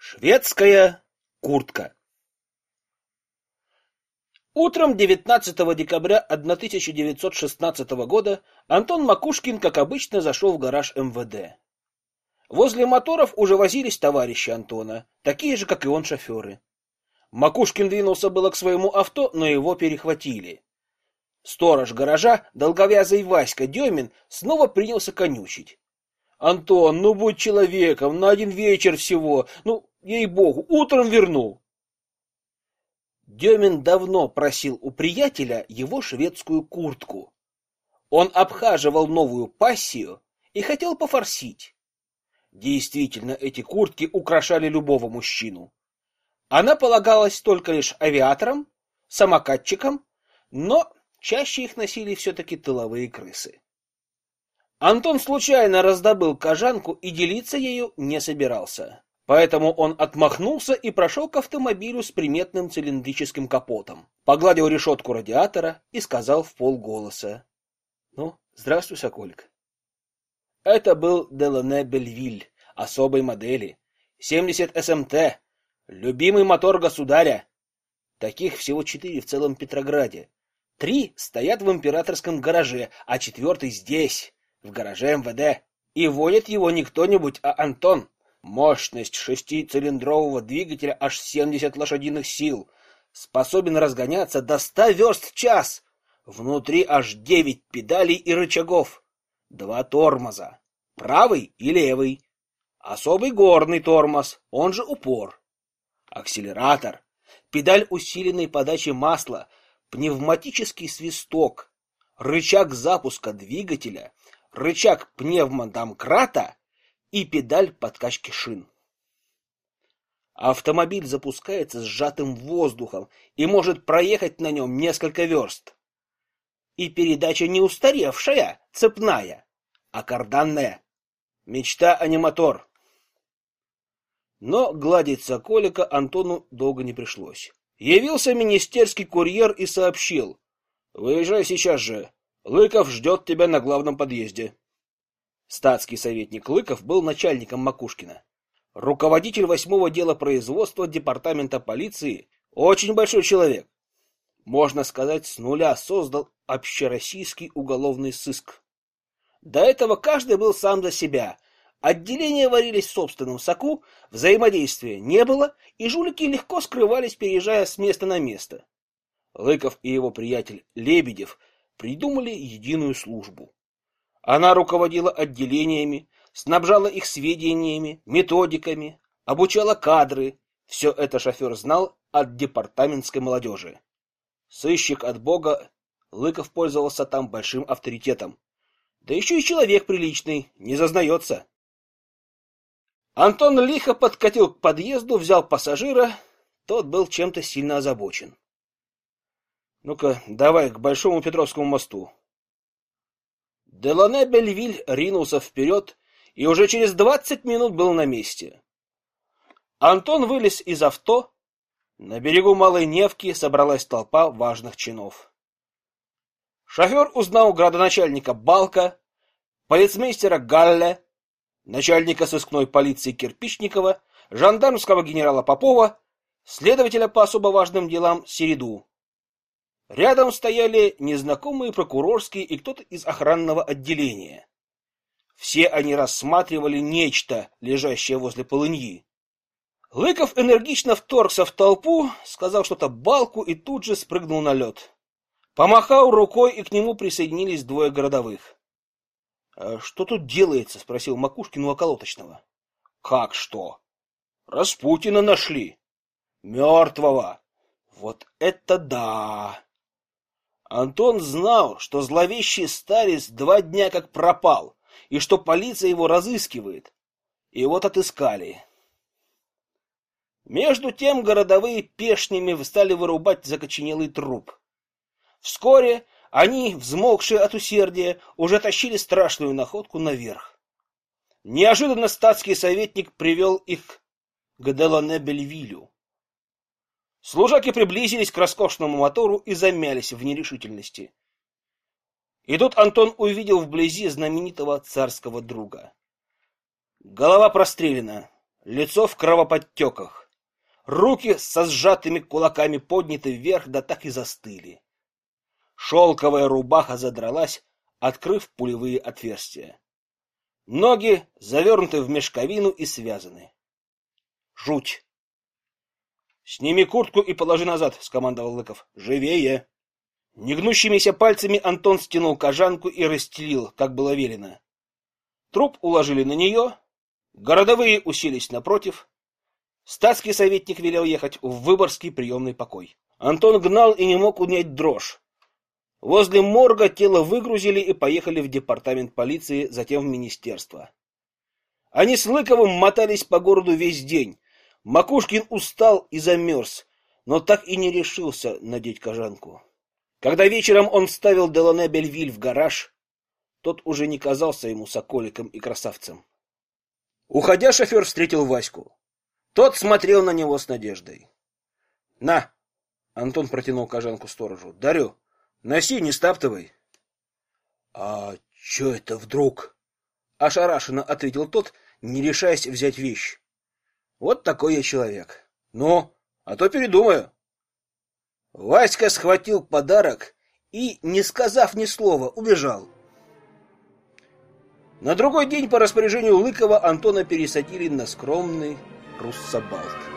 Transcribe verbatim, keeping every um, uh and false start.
Шведская куртка. Утром девятнадцатого декабря тысяча девятьсот шестнадцатого года Антон Макушкин, как обычно, зашел в гараж эм вэ дэ. Возле моторов уже возились товарищи Антона, такие же, как и он, шоферы. Макушкин двинулся было к своему авто, но его перехватили. Сторож гаража, долговязый Васька Демин, снова принялся конючить. — Антон, ну будь человеком, на один вечер всего, ну, ей-богу, утром верну. Демин давно просил у приятеля его шведскую куртку. Он обхаживал новую пассию и хотел пофорсить. Действительно, эти куртки украшали любого мужчину. Она полагалась только лишь авиаторам, самокатчикам, но чаще их носили все-таки тыловые крысы. Антон случайно раздобыл кожанку и делиться ею не собирался. Поэтому он отмахнулся и прошел к автомобилю с приметным цилиндрическим капотом, погладил решетку радиатора и сказал вполголоса: — Ну, здравствуй, Соколик. Это был Делане Бельвиль особой модели, семьдесят эс эм тэ, любимый мотор государя. Таких всего четыре в целом Петрограде. Три стоят в императорском гараже, а четвертый здесь, в гараже эм вэ дэ. И водит его не кто-нибудь, а Антон. Мощность шестицилиндрового двигателя аж семьдесят лошадиных сил. Способен разгоняться до ста верст в час. Внутри аж девять педалей и рычагов. Два тормоза. Правый и левый. Особый горный тормоз, он же упор. Акселератор. Педаль усиленной подачи масла. Пневматический свисток. Рычаг запуска двигателя. Рычаг пневмодомкрата. И педаль подкачки шин. Автомобиль запускается сжатым воздухом и может проехать на нем несколько верст. И передача не устаревшая, цепная, а карданная. Мечта, а не мотор. Но гладить Соколика Антону долго не пришлось. Явился министерский курьер и сообщил: «Выезжай сейчас же, Лыков ждет тебя на главном подъезде». Статский советник Лыков был начальником Макушкина. Руководитель восьмого дела производства департамента полиции, очень большой человек. Можно сказать, с нуля создал общероссийский уголовный сыск. До этого каждый был сам за себя. Отделения варились в собственном соку, взаимодействия не было, и жулики легко скрывались, переезжая с места на место. Лыков и его приятель Лебедев придумали единую службу. Она руководила отделениями, снабжала их сведениями, методиками, обучала кадры. Все это шофер знал от департаментской молодежи. Сыщик от бога, Лыков пользовался там большим авторитетом. Да еще и человек приличный, не зазнается. Антон лихо подкатил к подъезду, взял пассажира. Тот был чем-то сильно озабочен. — Ну-ка, давай к Большому Петровскому мосту. Делане Бельвиль ринулся вперед и уже через двадцать минут был на месте. Антон вылез из авто. На берегу Малой Невки собралась толпа важных чинов. Шофер узнал градоначальника Балка, полицмейстера Галле, начальника сыскной полиции Кирпичникова, жандармского генерала Попова, следователя по особо важным делам Середу. Рядом стояли незнакомые прокурорские и кто-то из охранного отделения. Все они рассматривали нечто, лежащее возле полыньи. Лыков энергично вторгся в толпу, сказал что-то Балку и тут же спрыгнул на лед. Помахал рукой, и к нему присоединились двое городовых. — Что тут делается? — спросил Макушкин у околоточного. — Как что? Распутина нашли. Мертвого. Вот это да! Антон знал, что зловещий старец два дня как пропал, и что полиция его разыскивает. И вот отыскали. Между тем городовые пешнями стали вырубать закоченелый труп. Вскоре они, взмокшие от усердия, уже тащили страшную находку наверх. Неожиданно статский советник привел их к Делане Бельвилю. Служаки приблизились к роскошному мотору и замялись в нерешительности. И тут Антон увидел вблизи знаменитого царского друга. Голова прострелена, лицо в кровоподтеках. Руки со сжатыми кулаками подняты вверх, да так и застыли. Шелковая рубаха задралась, открыв пулевые отверстия. Ноги завернуты в мешковину и связаны. Жуть! «Сними куртку и положи назад», — скомандовал Лыков. «Живее!» Негнущимися пальцами Антон стянул кожанку и расстелил, как было велено. Труп уложили на нее, городовые уселись напротив. Статский советник велел ехать в Выборгский приемный покой. Антон гнал и не мог унять дрожь. Возле морга тело выгрузили и поехали в департамент полиции, затем в министерство. Они с Лыковым мотались по городу весь день. Макушкин устал и замерз, но так и не решился надеть кожанку. Когда вечером он вставил Делане Бельвиль в гараж, тот уже не казался ему соколиком и красавцем. Уходя, шофер встретил Ваську. Тот смотрел на него с надеждой. — На! — Антон протянул кожанку сторожу. — Дарю. Носи, не стаптывай. — А чё это вдруг? — ошарашенно ответил тот, не решаясь взять вещь. — Вот такой я человек. Ну, а то передумаю. Васька схватил подарок и, не сказав ни слова, убежал. На другой день по распоряжению Лыкова Антона пересадили на скромный руссобалт.